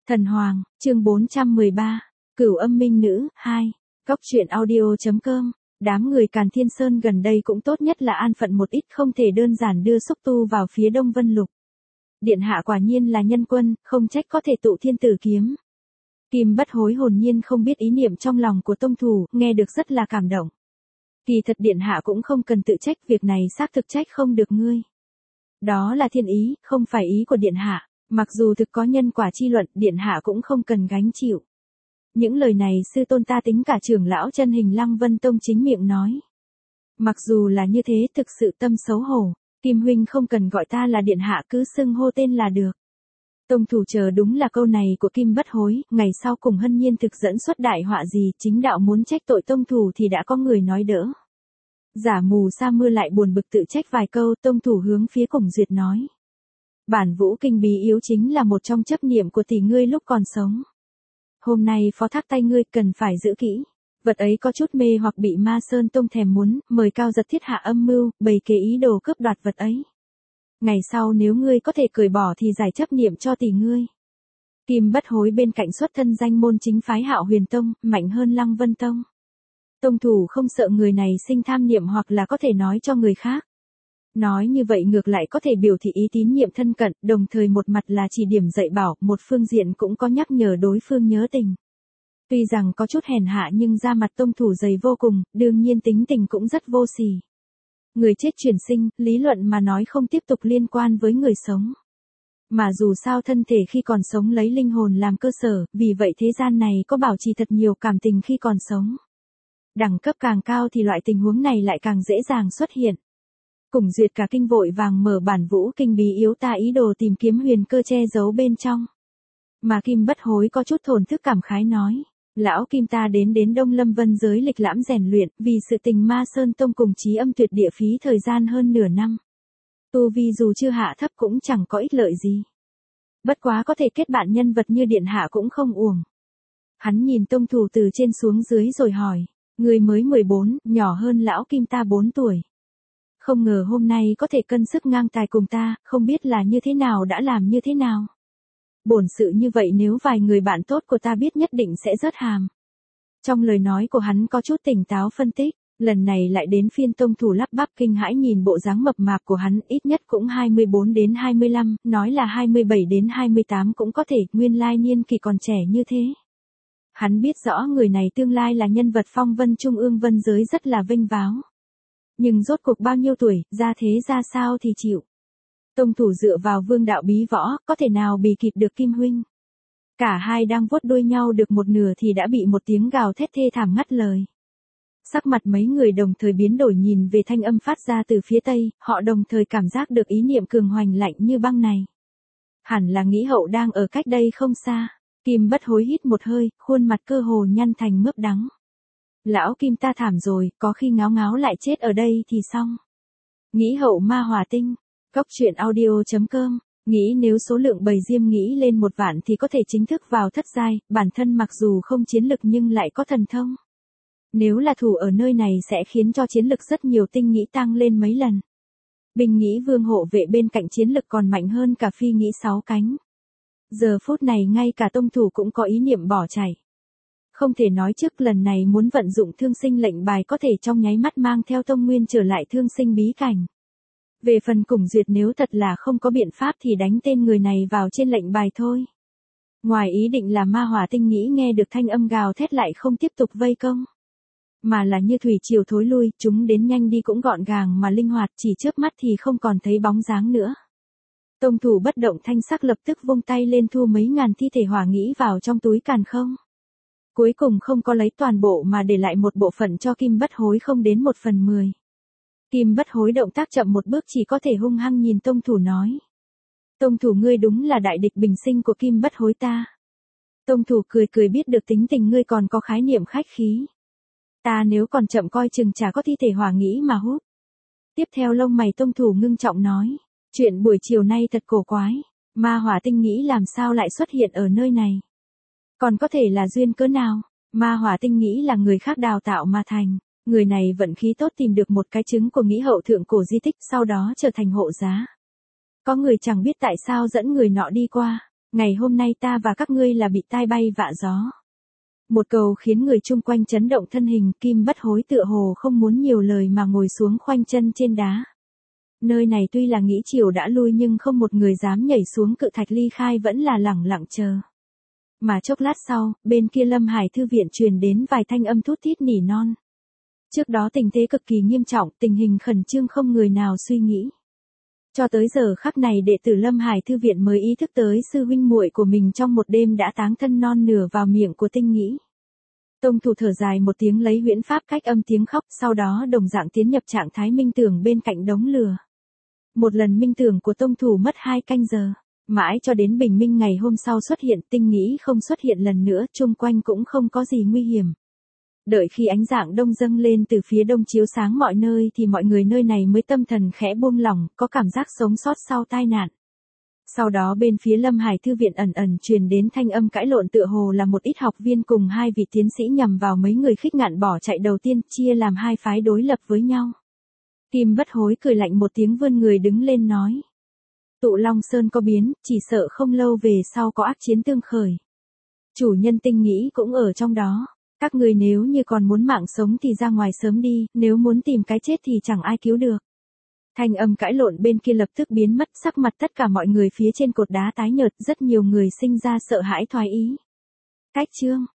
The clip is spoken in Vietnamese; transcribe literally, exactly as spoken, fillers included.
Thần Hoàng, chương bốn trăm mười ba, Cửu Âm Minh Nữ, hai, Góc truyện audio chấm com. Đám người Càn Thiên Sơn gần đây cũng tốt nhất là an phận một ít, không thể đơn giản đưa xúc tu vào phía Đông Vân Lục. Điện hạ quả nhiên là nhân quân, không trách có thể tụ thiên tử kiếm. Kim Bất Hối hồn nhiên không biết ý niệm trong lòng của tông thủ, nghe được rất là cảm động. Kỳ thật điện hạ cũng không cần tự trách, việc này xác thực trách không được ngươi. Đó là thiên ý, không phải ý của điện hạ. Mặc dù thực có nhân quả chi luận, điện hạ cũng không cần gánh chịu. Những lời này sư tôn ta tính cả trưởng lão chân hình Lăng Vân Tông chính miệng nói. Mặc dù là như thế, thực sự tâm xấu hổ. Kim huynh không cần gọi ta là điện hạ, cứ xưng hô tên là được. Tông thủ chờ đúng là câu này của Kim Bất Hối, ngày sau cùng Hân Nhiên thực dẫn xuất đại họa gì, chính đạo muốn trách tội tông thủ thì đã có người nói đỡ. Giả mù sa mưa lại buồn bực tự trách vài câu, tông thủ hướng phía Cổng Duyệt nói. Bản vũ kinh bí yếu chính là một trong chấp niệm của tỷ ngươi lúc còn sống. Hôm nay phó thác tay ngươi cần phải giữ kỹ. Vật ấy có chút mê hoặc bị Ma Sơn Tông thèm muốn, mời Cao Giật thiết hạ âm mưu, bày kế ý đồ cướp đoạt vật ấy. Ngày sau nếu ngươi có thể cởi bỏ thì giải chấp niệm cho tỷ ngươi. Kim Bất Hối bên cạnh xuất thân danh môn chính phái Hạo Huyền Tông, mạnh hơn Lăng Vân Tông. Tông thủ không sợ người này sinh tham niệm hoặc là có thể nói cho người khác. Nói như vậy ngược lại có thể biểu thị ý tín nhiệm thân cận, đồng thời một mặt là chỉ điểm dạy bảo, một phương diện cũng có nhắc nhở đối phương nhớ tình. Tuy rằng có chút hèn hạ nhưng da mặt tông thủ dày vô cùng, đương nhiên tính tình cũng rất vô sỉ. Người chết chuyển sinh, lý luận mà nói không tiếp tục liên quan với người sống. Mà dù sao thân thể khi còn sống lấy linh hồn làm cơ sở, vì vậy thế gian này có bảo trì thật nhiều cảm tình khi còn sống. Đẳng cấp càng cao thì loại tình huống này lại càng dễ dàng xuất hiện. Cổng Duyệt cả kinh vội vàng mở bản vũ kinh bí yếu ta ý đồ tìm kiếm huyền cơ che giấu bên trong. Mà Kim Bất Hối có chút thổn thức cảm khái nói, lão Kim ta đến đến Đông Lâm Vân giới lịch lãm rèn luyện, vì sự tình Ma Sơn Tông cùng Chí Âm Tuyệt Địa phí thời gian hơn nửa năm. Tu vi dù chưa hạ thấp cũng chẳng có ích lợi gì. Bất quá có thể kết bạn nhân vật như điện hạ cũng không uổng. Hắn nhìn tông thủ từ trên xuống dưới rồi hỏi, người mới mười bốn, nhỏ hơn lão Kim ta bốn tuổi. Không ngờ hôm nay có thể cân sức ngang tài cùng ta, không biết là như thế nào đã làm như thế nào. Bổn sự như vậy nếu vài người bạn tốt của ta biết nhất định sẽ rớt hàm. Trong lời nói của hắn có chút tỉnh táo phân tích, lần này lại đến phiên tông thủ lắp bắp kinh hãi nhìn bộ dáng mập mạp của hắn, ít nhất cũng hai mươi bốn đến hai mươi lăm, nói là hai mươi bảy đến hai mươi tám cũng có thể, nguyên lai niên kỳ còn trẻ như thế. Hắn biết rõ người này tương lai là nhân vật phong vân trung ương vân giới rất là vinh váo. Nhưng rốt cuộc bao nhiêu tuổi, ra thế ra sao thì chịu. Tông thủ dựa vào vương đạo bí võ, có thể nào bì kịp được Kim huynh. Cả hai đang vuốt đuôi nhau được một nửa thì đã bị một tiếng gào thét thê thảm ngắt lời. Sắc mặt mấy người đồng thời biến đổi nhìn về thanh âm phát ra từ phía tây, họ đồng thời cảm giác được ý niệm cường hoành lạnh như băng này. Hẳn là Nghĩ Hậu đang ở cách đây không xa. Kim Bất Hối hít một hơi, khuôn mặt cơ hồ nhăn thành mướp đắng. Lão Kim ta thảm rồi, có khi ngáo ngáo lại chết ở đây thì xong. Nghĩ Hậu ma hỏa tinh. Góc truyện audio chấm com. Nghĩ nếu số lượng bầy diêm nghĩ lên một vạn thì có thể chính thức vào thất giai, bản thân mặc dù không chiến lực nhưng lại có thần thông. Nếu là thủ ở nơi này sẽ khiến cho chiến lực rất nhiều tinh nghĩ tăng lên mấy lần. Binh nghĩ vương hộ vệ bên cạnh chiến lực còn mạnh hơn cả phi nghĩ sáu cánh. Giờ phút này ngay cả tông thủ cũng có ý niệm bỏ chạy. Không thể nói trước lần này muốn vận dụng thương sinh lệnh bài có thể trong nháy mắt mang theo tông nguyên trở lại thương sinh bí cảnh. Về phần Cổng Duyệt nếu thật là không có biện pháp thì đánh tên người này vào trên lệnh bài thôi. Ngoài ý định là ma hỏa tinh nghĩ nghe được thanh âm gào thét lại không tiếp tục vây công. Mà là như thủy triều thối lui, chúng đến nhanh đi cũng gọn gàng mà linh hoạt, chỉ chớp mắt thì không còn thấy bóng dáng nữa. Tông thủ bất động thanh sắc lập tức vung tay lên thu mấy ngàn thi thể hỏa nghĩ vào trong túi càn không. Cuối cùng không có lấy toàn bộ mà để lại một bộ phận cho Kim Bất Hối không đến một phần mười. Kim Bất Hối động tác chậm một bước chỉ có thể hung hăng nhìn tông thủ nói. Tông thủ ngươi đúng là đại địch bình sinh của Kim Bất Hối ta. Tông thủ cười cười biết được tính tình ngươi còn có khái niệm khách khí. Ta nếu còn chậm coi chừng chả có thi thể hỏa nghĩ mà hút. Tiếp theo lông mày tông thủ ngưng trọng nói. Chuyện buổi chiều nay thật cổ quái. Ma hỏa tinh nghĩ làm sao lại xuất hiện ở nơi này. Còn có thể là duyên cớ nào. Ma hỏa tinh nghĩ là người khác đào tạo mà thành. Người này vận khí tốt tìm được một cái trứng của Nghĩ Hậu thượng cổ di tích sau đó trở thành hộ giá. Có người chẳng biết tại sao dẫn người nọ đi qua. Ngày hôm nay ta và các ngươi là bị tai bay vạ gió. Một câu khiến người chung quanh chấn động thân hình, Kim Bất Hối tựa hồ không muốn nhiều lời mà ngồi xuống khoanh chân trên đá. Nơi này tuy là nghĩ chiều đã lui nhưng không một người dám nhảy xuống cự thạch ly khai, vẫn là lẳng lặng chờ. Mà chốc lát sau, bên kia Lâm Hải thư viện truyền đến vài thanh âm thút thít nỉ non. Trước đó tình thế cực kỳ nghiêm trọng, tình hình khẩn trương không người nào suy nghĩ. Cho tới giờ khắc này đệ tử Lâm Hải thư viện mới ý thức tới sư huynh muội của mình trong một đêm đã táng thân non nửa vào miệng của Tinh Nghĩ. Tông thủ thở dài một tiếng lấy huyễn pháp cách âm tiếng khóc, sau đó đồng dạng tiến nhập trạng thái minh tưởng bên cạnh đống lửa. Một lần minh tưởng của tông thủ mất hai canh giờ, mãi cho đến bình minh ngày hôm sau xuất hiện, Tinh Nghĩ không xuất hiện lần nữa, chung quanh cũng không có gì nguy hiểm. Đợi khi ánh dạng đông dâng lên từ phía đông chiếu sáng mọi nơi thì mọi người nơi này mới tâm thần khẽ buông lỏng, có cảm giác sống sót sau tai nạn. Sau đó bên phía Lâm Hải thư viện ẩn ẩn truyền đến thanh âm cãi lộn, tựa hồ là một ít học viên cùng hai vị tiến sĩ nhằm vào mấy người khích ngạn bỏ chạy đầu tiên, chia làm hai phái đối lập với nhau. Kim Bất Hối cười lạnh một tiếng vươn người đứng lên nói. Tụ Long Sơn có biến, chỉ sợ không lâu về sau có ác chiến tương khởi. Chủ nhân Tinh Nghĩ cũng ở trong đó. Các người nếu như còn muốn mạng sống thì ra ngoài sớm đi, nếu muốn tìm cái chết thì chẳng ai cứu được. Thanh âm cãi lộn bên kia lập tức biến mất, sắc mặt tất cả mọi người phía trên cột đá tái nhợt, rất nhiều người sinh ra sợ hãi thoái ý. Cách chương